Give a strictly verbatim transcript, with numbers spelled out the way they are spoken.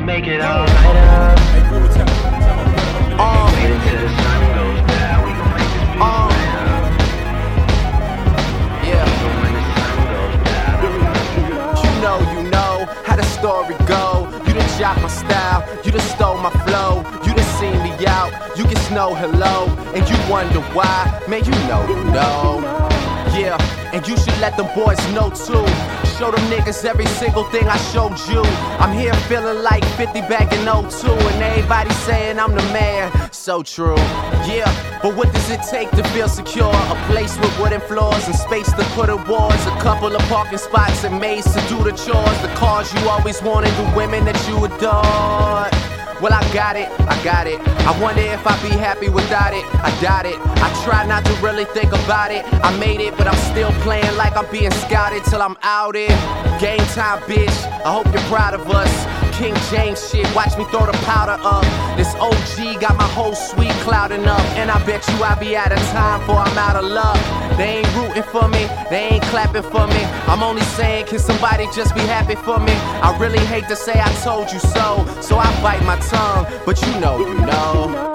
make it all light up. Uh, Wait until the sun goes down, we gon' make this beat uh, light up. yeah. So when the sun goes down, You know, you know how the story go. You done shot my style, you done stole my flow. You done seen me out, you can snow hello. And you wonder why, man, you know, you know. Yeah, and you should let them boys know too. Show them niggas every single thing I showed you. I'm here feeling like fifty back in oh two, and everybody saying I'm the man. So true, yeah, but what does it take to feel secure? A place with wooden floors and space to put awards. A couple of parking spots and maids to do the chores. The cars you always wanted, the women that you adored. Well, I got it, I got it. I wonder if I'd be happy without it. I doubt it. I try not to really think about it. I made it, but I'm still playing like I'm being scouted till I'm outed. Game time, bitch. I hope you're proud of us. King James shit, watch me throw the powder up. This O G got my whole suite clouding up. And I bet you I be out of time before I'm out of luck. They ain't rooting for me, they ain't clapping for me. I'm only saying, can somebody just be happy for me? I really hate to say I told you so, so I bite my tongue, but you know, you know.